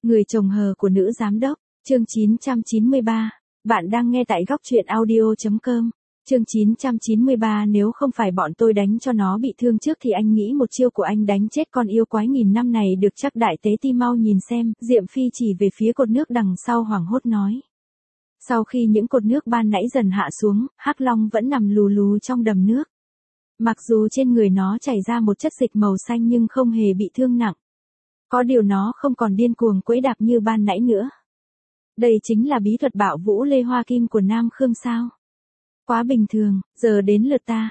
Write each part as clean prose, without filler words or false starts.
Người chồng hờ của nữ giám đốc, chương 993. Bạn đang nghe tại góc truyện audio.com. Chương 993. Nếu không phải bọn tôi đánh cho nó bị thương trước thì anh nghĩ một chiêu của anh đánh chết con yêu quái nghìn năm này được chắc. Đại tế ti mau nhìn xem. Diệm Phi chỉ về phía cột nước đằng sau hoảng hốt nói. Sau khi những cột nước ban nãy dần hạ xuống, Hắc Long vẫn nằm lù lù trong đầm nước. Mặc dù trên người nó chảy ra một chất dịch màu xanh nhưng không hề bị thương nặng. Có điều nó không còn điên cuồng quẫy đạp như ban nãy nữa. Đây chính là bí thuật bạo vũ Lê Hoa Kim của Nam Khương sao? Quá bình thường, giờ đến lượt ta,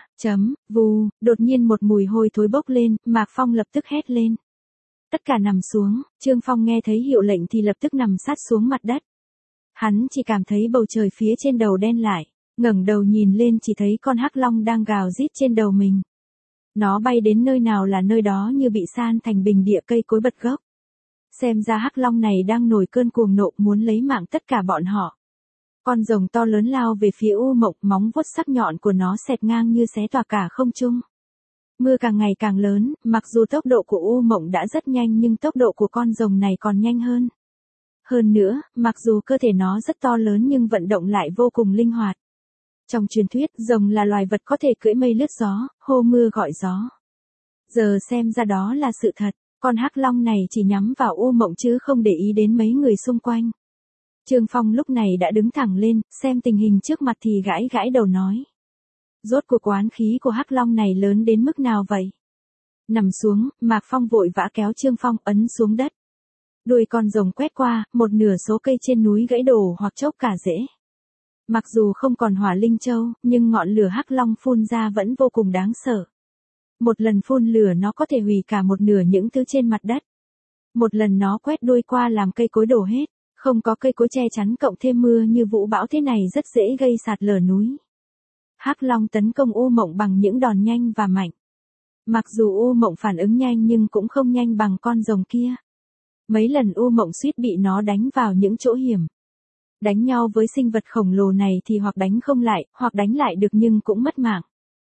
vù, đột nhiên một mùi hôi thối bốc lên, Mạc Phong lập tức hét lên. Tất cả nằm xuống, Trương Phong nghe thấy hiệu lệnh thì lập tức nằm sát xuống mặt đất. Hắn chỉ cảm thấy bầu trời phía trên đầu đen lại, ngẩng đầu nhìn lên chỉ thấy con Hắc Long đang gào rít trên đầu mình. Nó bay đến nơi nào là nơi đó như bị san thành bình địa, cây cối bật gốc. Xem ra Hắc Long này đang nổi cơn cuồng nộ muốn lấy mạng tất cả bọn họ. Con rồng to lớn lao về phía U Mộng, móng vuốt sắc nhọn của nó xẹt ngang như xé toạc cả không trung. Mưa càng ngày càng lớn, mặc dù tốc độ của U Mộng đã rất nhanh nhưng tốc độ của con rồng này còn nhanh hơn. Hơn nữa, mặc dù cơ thể nó rất to lớn nhưng vận động lại vô cùng linh hoạt. Trong truyền thuyết, rồng là loài vật có thể cưỡi mây lướt gió, hô mưa gọi gió. Giờ xem ra đó là sự thật, con Hắc Long này chỉ nhắm vào U Mộng chứ không để ý đến mấy người xung quanh. Trương Phong lúc này đã đứng thẳng lên, xem tình hình trước mặt thì gãi gãi đầu nói. Rốt cuộc oán khí của Hắc Long này lớn đến mức nào vậy? Nằm xuống, Mạc Phong vội vã kéo Trương Phong ấn xuống đất. Đuôi con rồng quét qua, một nửa số cây trên núi gãy đổ hoặc chốc cả rễ. Mặc dù không còn hỏa linh châu, nhưng ngọn lửa Hắc Long phun ra vẫn vô cùng đáng sợ. Một lần phun lửa nó có thể hủy cả một nửa những thứ trên mặt đất. Một lần nó quét đuôi qua làm cây cối đổ hết, không có cây cối che chắn cộng thêm mưa như vũ bão thế này rất dễ gây sạt lở núi. Hắc Long tấn công U Mộng bằng những đòn nhanh và mạnh. Mặc dù U Mộng phản ứng nhanh nhưng cũng không nhanh bằng con rồng kia. Mấy lần U Mộng suýt bị nó đánh vào những chỗ hiểm. Đánh nhau với sinh vật khổng lồ này thì hoặc đánh không lại, hoặc đánh lại được nhưng cũng mất mạng.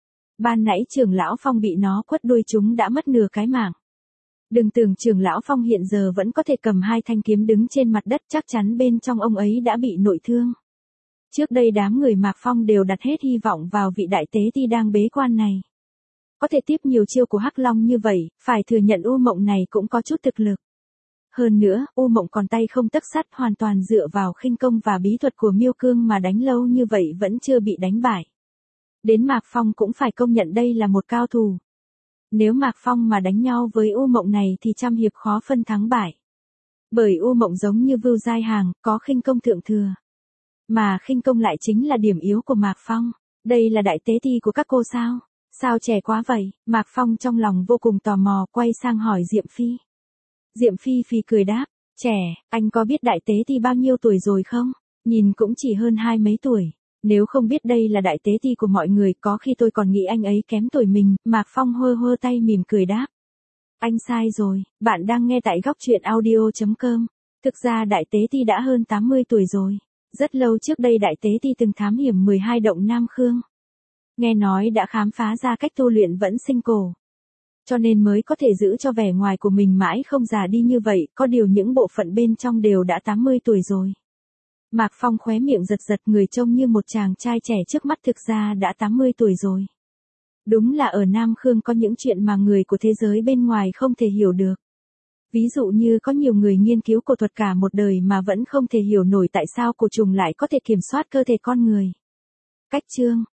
Ban nãy Trưởng lão Phong bị nó quất đuôi chúng đã mất nửa cái mạng. Đừng tưởng Trưởng lão Phong hiện giờ vẫn có thể cầm hai thanh kiếm đứng trên mặt đất, chắc chắn bên trong ông ấy đã bị nội thương. Trước đây đám người Mạc Phong đều đặt hết hy vọng vào vị đại tế ti đang bế quan này. Có thể tiếp nhiều chiêu của Hắc Long như vậy, phải thừa nhận U Mộng này cũng có chút thực lực. Hơn nữa, U Mộng còn tay không tấc sắt, hoàn toàn dựa vào khinh công và bí thuật của Miêu Cương mà đánh lâu như vậy vẫn chưa bị đánh bại. Đến Mạc Phong cũng phải công nhận đây là một cao thủ. Nếu Mạc Phong mà đánh nhau với U Mộng này thì trăm hiệp khó phân thắng bại. Bởi U Mộng giống như Vưu Giai Hàng, có khinh công thượng thừa. Mà khinh công lại chính là điểm yếu của Mạc Phong. Đây là đại tế ti của các cô sao? Sao trẻ quá vậy? Mạc Phong trong lòng vô cùng tò mò, quay sang hỏi Diệm Phi. Diệm Phi phì cười đáp, trẻ, anh có biết đại tế ti bao nhiêu tuổi rồi không? Nhìn cũng chỉ hơn 20 mấy tuổi. Nếu không biết đây là đại tế ti của mọi người, có khi tôi còn nghĩ anh ấy kém tuổi mình. Mạc Phong hơ hơ tay mỉm cười đáp. Anh sai rồi, bạn đang nghe tại góc truyện audio.com. Thực ra đại tế ti đã hơn 80 tuổi rồi. Rất lâu trước đây đại tế ti từng thám hiểm 12 động Nam Khương. Nghe nói đã khám phá ra cách tu luyện vẫn sinh cổ. Cho nên mới có thể giữ cho vẻ ngoài của mình mãi không già đi như vậy, có điều những bộ phận bên trong đều đã 80 tuổi rồi. Mạc Phong khóe miệng giật giật, người trông như một chàng trai trẻ trước mắt thực ra đã 80 tuổi rồi. Đúng là ở Nam Khương có những chuyện mà người của thế giới bên ngoài không thể hiểu được. Ví dụ như có nhiều người nghiên cứu cổ thuật cả một đời mà vẫn không thể hiểu nổi tại sao cổ trùng lại có thể kiểm soát cơ thể con người. Cách chương